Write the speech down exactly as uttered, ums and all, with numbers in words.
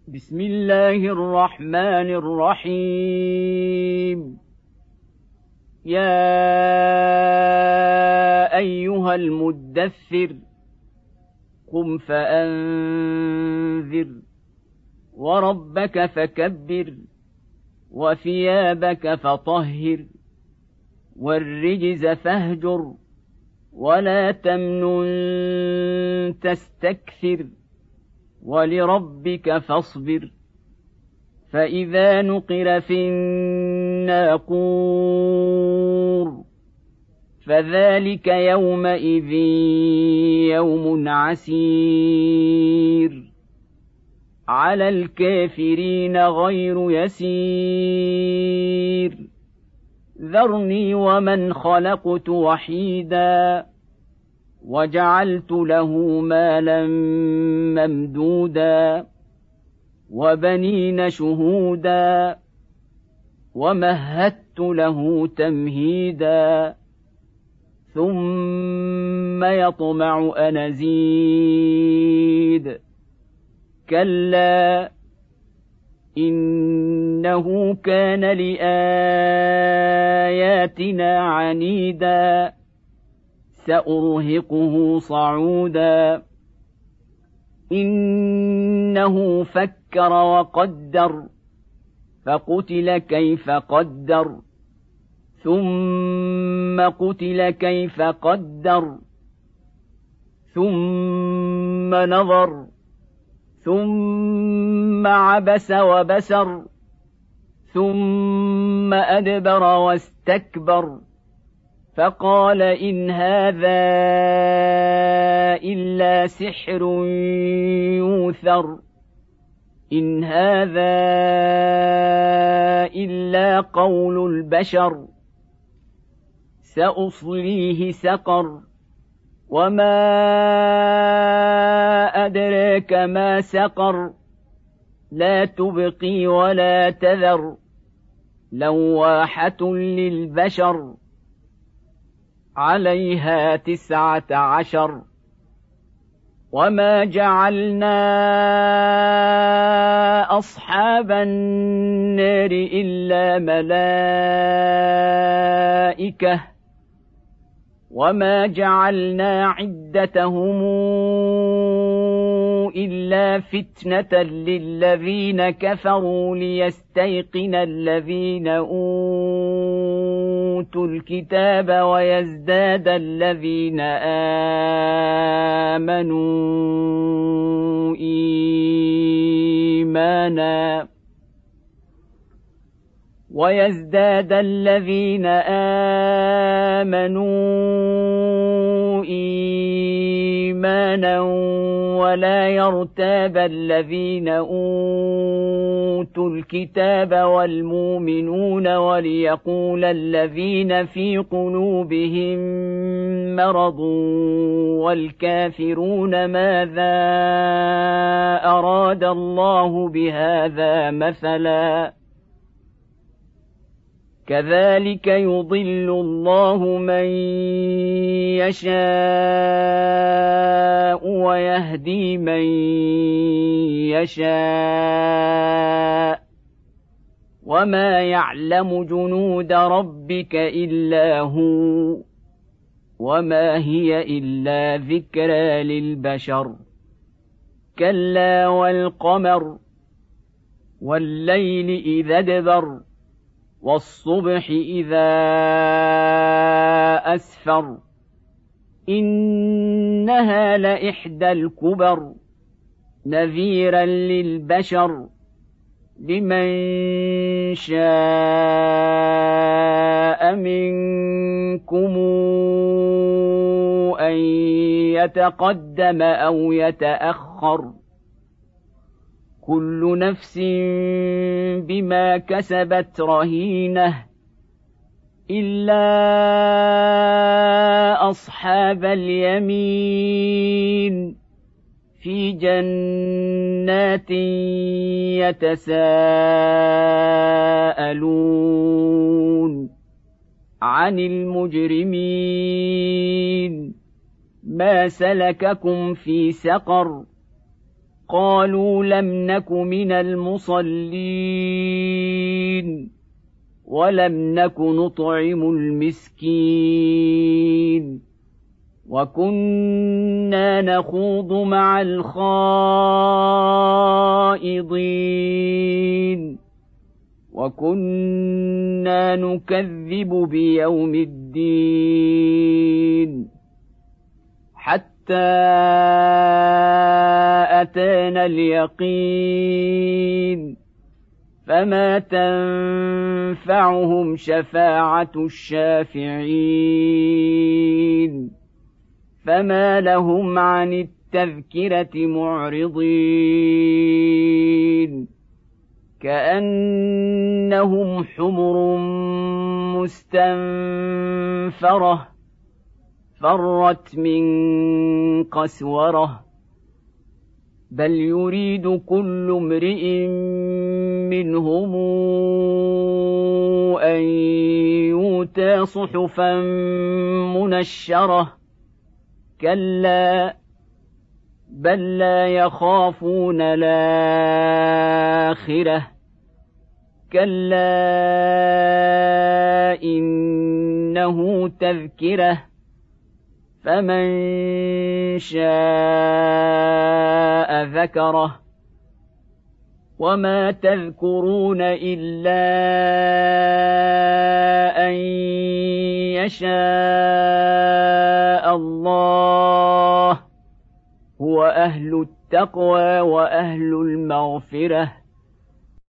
بسم الله الرحمن الرحيم. يا أيها المدثر قم فأنذر وربك فكبر وثيابك فطهر والرجز فاهجر ولا تمنن تستكثر ولربك فاصبر. فإذا نقر في الناقور فذلك يومئذ يوم عسير على الكافرين غير يسير. ذرني ومن خلقت وحيدا وجعلت له مالا ممدودا وبنين شهودا ومهدت له تمهيدا ثم يطمع أن أزيد. كلا إنه كان لآياتنا عنيدا سأرهقه صعودا. إنه فكر وقدر فقتل كيف قدر ثم قتل كيف قدر ثم نظر ثم عبس وبسر ثم أدبر واستكبر فقال إن هذا إلا سحر يوثر إن هذا إلا قول البشر سأصليه سقر وما أدراك ما سقر لا تبقي ولا تذر لواحة للبشر عليها تسعة عشر. وما جعلنا أصحاب النار إلا ملائكة وما جعلنا عدتهم إلا فتنة للذين كفروا ليستيقن الذين أوتوا الكتاب ويزداد الذين آمنوا إيمانا ويزداد الذين آمنوا إيمانا ولا يرتاب الذين أوتوا الكتاب والمؤمنون وليقول الذين في قلوبهم مرض والكافرون ماذا أراد الله بهذا مثلا كذلك يضل الله من يشاء ويهدي من يشاء وما يعلم جنود ربك إلا هو وما هي إلا ذكرى للبشر. كلا والقمر والليل إذا ادبر والصبح إذا أسفر إنها لإحدى الكبر نذيرا للبشر لمن شاء منكم أن يتقدم أو يتأخر كل نفس بما كسبت رهينة إلا أصحاب اليمين في جنات يتساءلون عن المجرمين ما سلككم في سقر قالوا لم نك من المصلين ولم نك نطعم المسكين وكنا نخوض مع الخائضين وكنا نكذب بيوم الدين حتى أتانا اليقين فما تنفعهم شفاعة الشافعين فما لهم عن التذكرة معرضين كأنهم حمر مستنفرة فرت من قسورة بل يريد كل امرئ منهم أن يؤتى صحفا منشرة كلا بل لا يخافون الآخرة كلا إنه تذكرة فمن شاء ذكره وما تذكرون إلا أن يشاء الله هو أهل التقوى وأهل المغفرة